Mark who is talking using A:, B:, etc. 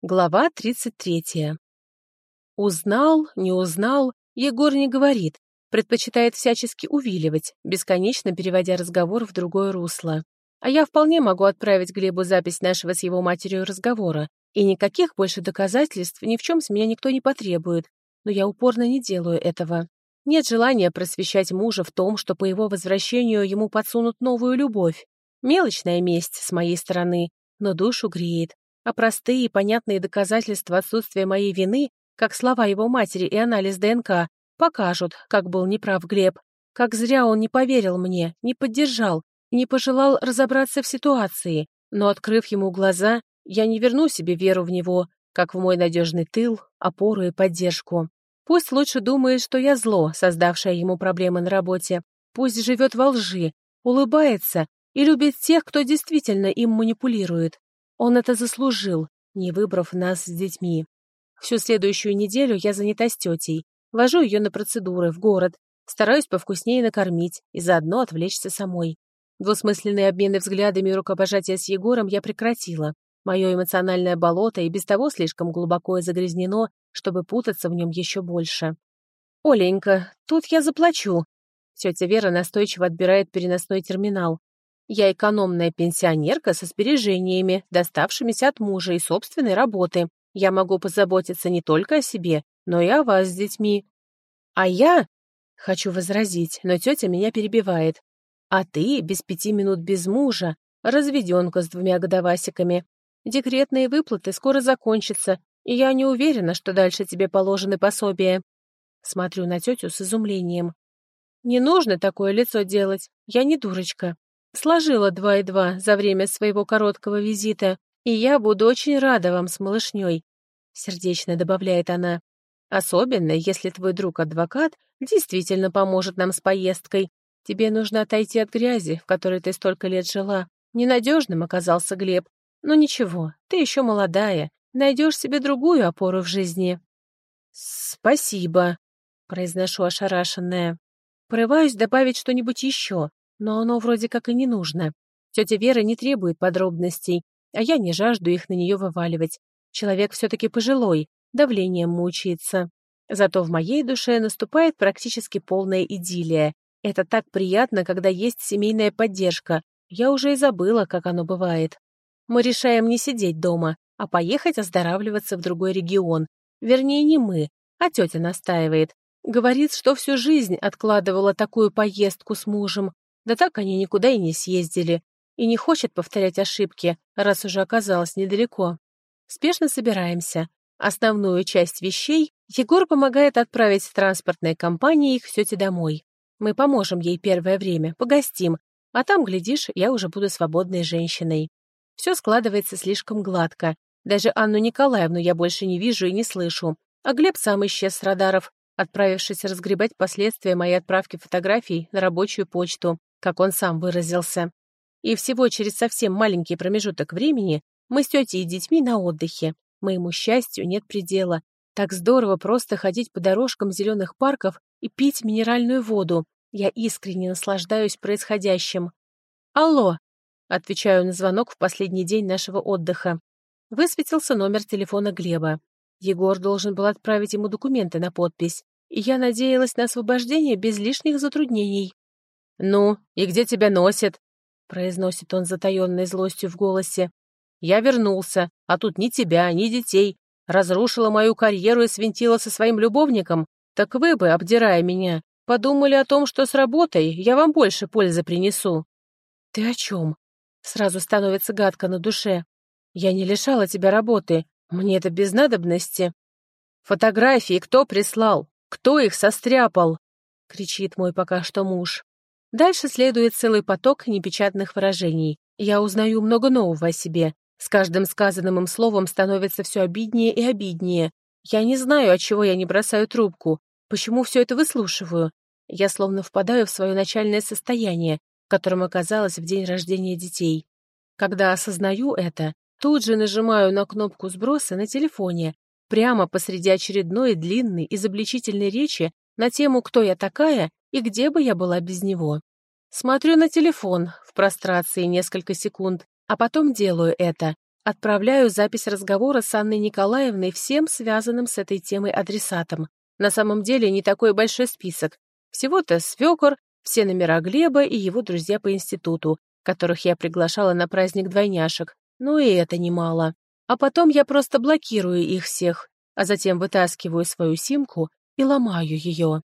A: Глава 33. Узнал, не узнал, Егор не говорит, предпочитает всячески увиливать, бесконечно переводя разговор в другое русло. А я вполне могу отправить Глебу запись нашего с его матерью разговора, и никаких больше доказательств ни в чем с меня никто не потребует, но я упорно не делаю этого. Нет желания просвещать мужа в том, что по его возвращению ему подсунут новую любовь. Мелочная месть с моей стороны, но душу греет. А простые и понятные доказательства отсутствия моей вины, как слова его матери и анализ ДНК, покажут, как был неправ Глеб, как зря он не поверил мне, не поддержал, не пожелал разобраться в ситуации, но, открыв ему глаза, я не верну себе веру в него, как в мой надежный тыл, опору и поддержку. Пусть лучше думает, что я зло, создавшее ему проблемы на работе, пусть живет во лжи, улыбается и любит тех, кто действительно им манипулирует. Он это заслужил, не выбрав нас с детьми. Всю следующую неделю я занята с тетей. Вожу ее на процедуры, в город. Стараюсь повкуснее накормить и заодно отвлечься самой. Двусмысленные обмены взглядами и рукопожатия с Егором я прекратила. Мое эмоциональное болото и без того слишком глубоко и загрязнено, чтобы путаться в нем еще больше. «Оленька, тут я заплачу». Тетя Вера настойчиво отбирает переносной терминал. Я экономная пенсионерка со сбережениями, доставшимися от мужа и собственной работы. Я могу позаботиться не только о себе, но и о вас с детьми. А я... Хочу возразить, но тетя меня перебивает. А ты без 5 минут без мужа, разведенка с 2 годовасиками. Декретные выплаты скоро закончатся, и я не уверена, что дальше тебе положены пособия. Смотрю на тетю с изумлением. Не нужно такое лицо делать, я не дурочка. Сложила 2 и 2 за время своего короткого визита, и я буду очень рада вам с малышней», — сердечно добавляет она. «Особенно, если твой друг-адвокат действительно поможет нам с поездкой. Тебе нужно отойти от грязи, в которой ты столько лет жила. Ненадежным оказался Глеб. Но ничего, ты еще молодая, найдешь себе другую опору в жизни». «Спасибо», — произношу ошарашенная. Порываюсь добавить что-нибудь еще, но оно вроде как и не нужно. Тетя Вера не требует подробностей, а я не жажду их на нее вываливать. Человек все-таки пожилой, давлением мучается. Зато в моей душе наступает практически полная идиллия. Это так приятно, когда есть семейная поддержка. Я уже и забыла, как оно бывает. Мы решаем не сидеть дома, а поехать оздоравливаться в другой регион. Вернее, не мы, а тетя настаивает. Говорит, что всю жизнь откладывала такую поездку с мужем. Да так они никуда и не съездили. И не хочет повторять ошибки, раз уже оказалась недалеко. Спешно собираемся. Основную часть вещей Егор помогает отправить с транспортной компанией к тете домой. Мы поможем ей первое время, погостим, а там, глядишь, я уже буду свободной женщиной. Все складывается слишком гладко. Даже Анну Николаевну я больше не вижу и не слышу. А Глеб сам исчез с радаров, отправившись разгребать последствия моей отправки фотографий на рабочую почту, как он сам выразился. И всего через совсем маленький промежуток времени мы с тетей и детьми на отдыхе. Моему счастью нет предела. Так здорово просто ходить по дорожкам зеленых парков и пить минеральную воду. Я искренне наслаждаюсь происходящим. «Алло!» — отвечаю на звонок в последний день нашего отдыха. Высветился номер телефона Глеба. Егор должен был отправить ему документы на подпись, и я надеялась на освобождение без лишних затруднений. «Ну, и где тебя носит?» — произносит он с затаенной злостью в голосе. «Я вернулся, а тут ни тебя, ни детей. Разрушила мою карьеру и свинтила со своим любовником. Так вы бы, обдирая меня, подумали о том, что с работой я вам больше пользы принесу». «Ты о чем?» Сразу становится гадко на душе. «Я не лишала тебя работы. Мне это без надобности». «Фотографии кто прислал? Кто их состряпал?» — кричит мой пока что муж. Дальше следует целый поток непечатных выражений. Я узнаю много нового о себе. С каждым сказанным им словом становится все обиднее и обиднее. Я не знаю, отчего я не бросаю трубку, почему все это выслушиваю. Я словно впадаю в свое начальное состояние, в котором оказалась в день рождения детей. Когда осознаю это, тут же нажимаю на кнопку сброса на телефоне, прямо посреди очередной длинной изобличительной речи на тему «Кто я такая?» и где бы я была без него. Смотрю на телефон в прострации несколько секунд, а потом делаю это. Отправляю запись разговора с Анной Николаевной всем связанным с этой темой адресатам. На самом деле не такой большой список. Всего-то свекор, все номера Глеба и его друзья по институту, которых я приглашала на праздник двойняшек. Ну и это немало. А потом я просто блокирую их всех, а затем вытаскиваю свою симку и ломаю ее.